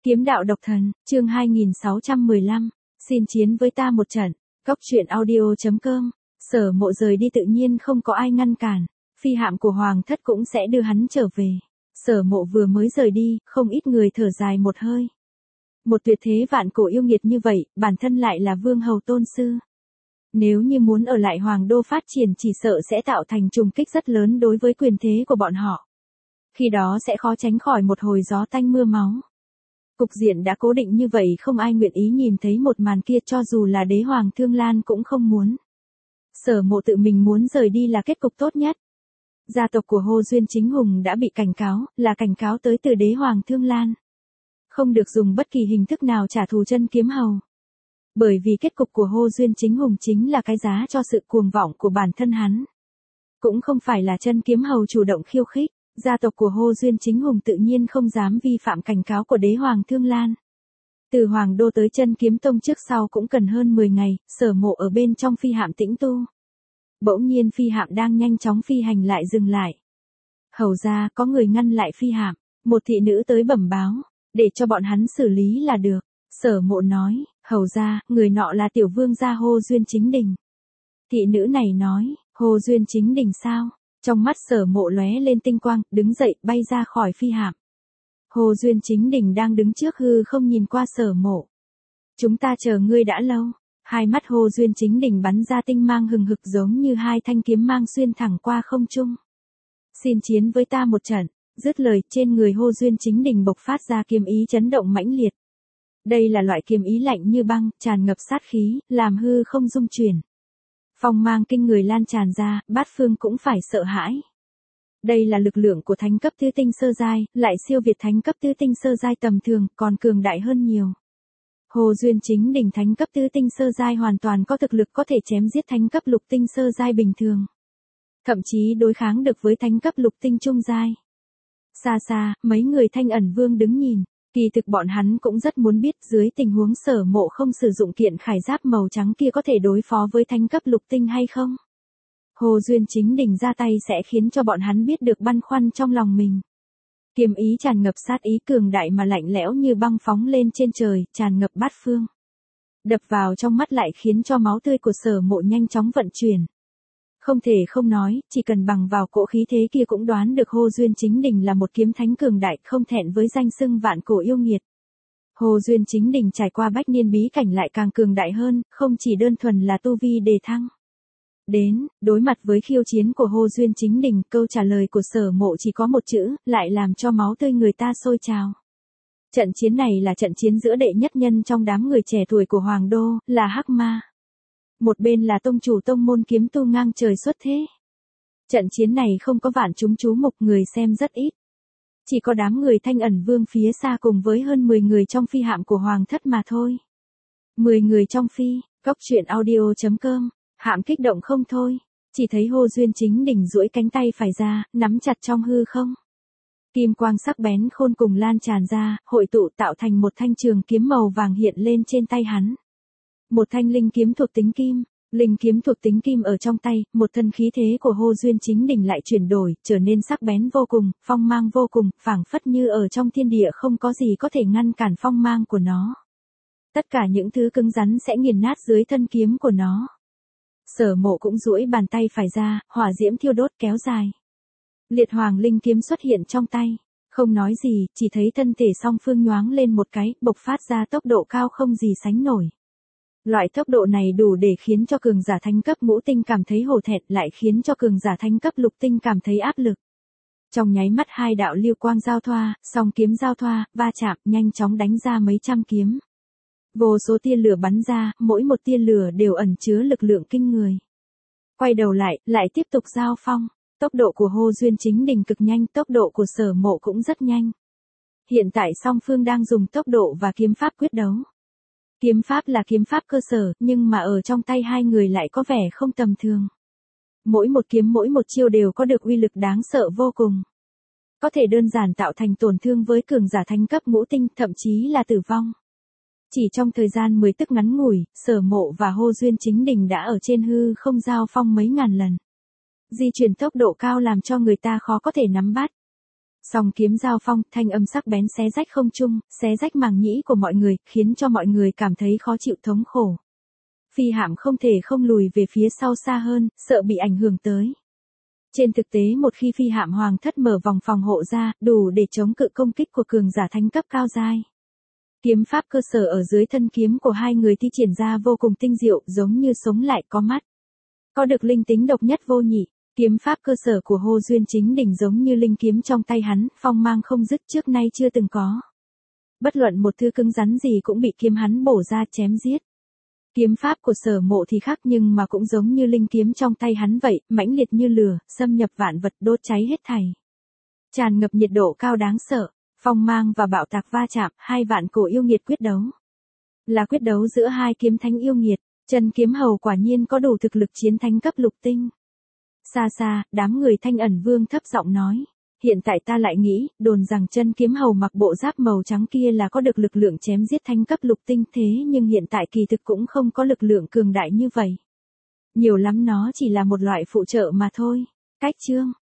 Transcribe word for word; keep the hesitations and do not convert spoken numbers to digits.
Kiếm đạo độc thần, chương hai nghìn sáu trăm mười lăm, xin chiến với ta một trận. Cốc truyện audio.com. Sở Mộ rời đi tự nhiên không có ai ngăn cản, phi hạm của Hoàng thất cũng sẽ đưa hắn trở về. Sở Mộ vừa mới rời đi, không ít người thở dài một hơi. Một tuyệt thế vạn cổ yêu nghiệt như vậy, bản thân lại là vương hầu tôn sư. Nếu như muốn ở lại Hoàng đô phát triển chỉ sợ sẽ tạo thành trùng kích rất lớn đối với quyền thế của bọn họ. Khi đó sẽ khó tránh khỏi một hồi gió tanh mưa máu. Cục diện đã cố định như vậy không ai nguyện ý nhìn thấy một màn kia cho dù là đế hoàng Thương Lan cũng không muốn. Sở Mộ tự mình muốn rời đi là kết cục tốt nhất. Gia tộc của Hồ Duyên Chính Hùng đã bị cảnh cáo, là cảnh cáo tới từ đế hoàng Thương Lan. Không được dùng bất kỳ hình thức nào trả thù chân kiếm hầu. Bởi vì kết cục của Hồ Duyên Chính Hùng chính là cái giá cho sự cuồng vọng của bản thân hắn. Cũng không phải là chân kiếm hầu chủ động khiêu khích. Gia tộc của Hồ Duyên Chính Hùng tự nhiên không dám vi phạm cảnh cáo của đế hoàng Thương Lan. Từ Hoàng đô tới Chân Kiếm Tông trước sau cũng cần hơn mười ngày, Sở Mộ ở bên trong phi hạm tĩnh tu. Bỗng nhiên phi hạm đang nhanh chóng phi hành lại dừng lại. Hầu ra có người ngăn lại phi hạm, một thị nữ tới bẩm báo, để cho bọn hắn xử lý là được. Sở Mộ nói, hầu ra, người nọ là tiểu vương gia Hồ Duyên Chính Đình. Thị nữ này nói, Hồ Duyên Chính Đình sao? Trong mắt Sở Mộ lóe lên tinh quang, đứng dậy, bay ra khỏi phi hạm. Hồ Duyên Chính Đình đang đứng trước hư không nhìn qua Sở Mộ. Chúng ta chờ ngươi đã lâu. Hai mắt Hồ Duyên Chính Đình bắn ra tinh mang hừng hực giống như hai thanh kiếm mang xuyên thẳng qua không trung. Xin chiến với ta một trận. Dứt lời, trên người Hồ Duyên Chính Đình bộc phát ra kiếm ý chấn động mãnh liệt. Đây là loại kiếm ý lạnh như băng, tràn ngập sát khí, làm hư không rung chuyển. Phong mang kinh người lan tràn ra, bát phương cũng phải sợ hãi. Đây là lực lượng của thánh cấp tứ tinh sơ giai, lại siêu việt thánh cấp tứ tinh sơ giai tầm thường, còn cường đại hơn nhiều. Hồ Duyên Chính Đình thánh cấp tứ tinh sơ giai hoàn toàn có thực lực có thể chém giết thánh cấp lục tinh sơ giai bình thường. Thậm chí đối kháng được với thánh cấp lục tinh trung giai. Xa xa, mấy người Thanh Ẩn Vương đứng nhìn. Kỳ thực bọn hắn cũng rất muốn biết dưới tình huống Sở Mộ không sử dụng kiện khải giáp màu trắng kia có thể đối phó với thánh cấp lục tinh hay không. Hồ Duyên Chính Đình ra tay sẽ khiến cho bọn hắn biết được băn khoăn trong lòng mình. Kiếm ý tràn ngập sát ý cường đại mà lạnh lẽo như băng phóng lên trên trời, tràn ngập bát phương. Đập vào trong mắt lại khiến cho máu tươi của Sở Mộ nhanh chóng vận chuyển. Không thể không nói, chỉ cần bằng vào cỗ khí thế kia cũng đoán được Hồ Duyên Chính Đình là một kiếm thánh cường đại không thẹn với danh xưng vạn cổ yêu nghiệt. Hồ Duyên Chính Đình trải qua bách niên bí cảnh lại càng cường đại hơn, không chỉ đơn thuần là tu vi đề thăng. Đến, đối mặt với khiêu chiến của Hồ Duyên Chính Đình, câu trả lời của Sở Mộ chỉ có một chữ, lại làm cho máu tươi người ta sôi trào. Trận chiến này là trận chiến giữa đệ nhất nhân trong đám người trẻ tuổi của Hoàng đô, là Hắc Ma. Một bên là tông chủ tông môn kiếm tu ngang trời xuất thế. Trận chiến này không có vạn chúng chú mục, người xem rất ít. Chỉ có đám người Thanh Ẩn Vương phía xa cùng với hơn mười người trong phi hạm của Hoàng thất mà thôi. mười người trong phi, cốc truyện audio.com, hạm kích động không thôi. Chỉ thấy Hồ Duyên Chính Đình duỗi cánh tay phải ra, nắm chặt trong hư không. Kim quang sắc bén khôn cùng lan tràn ra, hội tụ tạo thành một thanh trường kiếm màu vàng hiện lên trên tay hắn. Một thanh linh kiếm thuộc tính kim, linh kiếm thuộc tính kim ở trong tay, một thân khí thế của Hồ Duyên Chính Đình lại chuyển đổi, trở nên sắc bén vô cùng, phong mang vô cùng, phảng phất như ở trong thiên địa không có gì có thể ngăn cản phong mang của nó. Tất cả những thứ cứng rắn sẽ nghiền nát dưới thân kiếm của nó. Sở Mộ cũng duỗi bàn tay phải ra, hỏa diễm thiêu đốt kéo dài. Liệt Hoàng linh kiếm xuất hiện trong tay, không nói gì, chỉ thấy thân thể song phương nhoáng lên một cái, bộc phát ra tốc độ cao không gì sánh nổi. Loại tốc độ này đủ để khiến cho cường giả thánh cấp ngũ tinh cảm thấy hổ thẹn, lại khiến cho cường giả thánh cấp lục tinh cảm thấy áp lực. Trong nháy mắt hai đạo lưu quang giao thoa, song kiếm giao thoa, va chạm, nhanh chóng đánh ra mấy trăm kiếm. Vô số tia lửa bắn ra, mỗi một tia lửa đều ẩn chứa lực lượng kinh người. Quay đầu lại, lại tiếp tục giao phong. Tốc độ của Hồ Duyên Chính Đình cực nhanh, tốc độ của Sở Mộ cũng rất nhanh. Hiện tại song phương đang dùng tốc độ và kiếm pháp quyết đấu. Kiếm pháp là kiếm pháp cơ sở, nhưng mà ở trong tay hai người lại có vẻ không tầm thường. Mỗi một kiếm mỗi một chiêu đều có được uy lực đáng sợ vô cùng. Có thể đơn giản tạo thành tổn thương với cường giả thánh cấp ngũ tinh, thậm chí là tử vong. Chỉ trong thời gian mười tức ngắn ngủi, Sở Mộ và Hồ Duyên Chính Đình đã ở trên hư không giao phong mấy ngàn lần. Di chuyển tốc độ cao làm cho người ta khó có thể nắm bắt. Song kiếm giao phong, thanh âm sắc bén xé rách không trung, xé rách màng nhĩ của mọi người, khiến cho mọi người cảm thấy khó chịu thống khổ. Phi hạm không thể không lùi về phía sau xa hơn, sợ bị ảnh hưởng tới. Trên thực tế một khi phi hạm hoàng thất mở vòng phòng hộ ra, đủ để chống cự công kích của cường giả thánh cấp cao giai. Kiếm pháp cơ sở ở dưới thân kiếm của hai người thi triển ra vô cùng tinh diệu, giống như sống lại có mắt. Có được linh tính độc nhất vô nhị. Kiếm pháp cơ sở của Hồ Duyên Chính Đỉnh giống như linh kiếm trong tay hắn, phong mang không dứt trước nay chưa từng có. Bất luận một thứ cứng rắn gì cũng bị kiếm hắn bổ ra chém giết. Kiếm pháp của Sở Mộ thì khác nhưng mà cũng giống như linh kiếm trong tay hắn vậy, mãnh liệt như lửa, xâm nhập vạn vật đốt cháy hết thảy. Tràn ngập nhiệt độ cao đáng sợ, phong mang và bạo tạc va chạm, hai vạn cổ yêu nghiệt quyết đấu. Là quyết đấu giữa hai kiếm thánh yêu nghiệt, Chân Kiếm Hầu quả nhiên có đủ thực lực chiến thánh cấp lục tinh. Xa xa, đám người Thanh Ẩn Vương thấp giọng nói. Hiện tại ta lại nghĩ, đồn rằng Chân Kiếm Hầu mặc bộ giáp màu trắng kia là có được lực lượng chém giết thánh cấp lục tinh thế nhưng hiện tại kỳ thực cũng không có lực lượng cường đại như vậy. Nhiều lắm nó chỉ là một loại phụ trợ mà thôi. Cách chương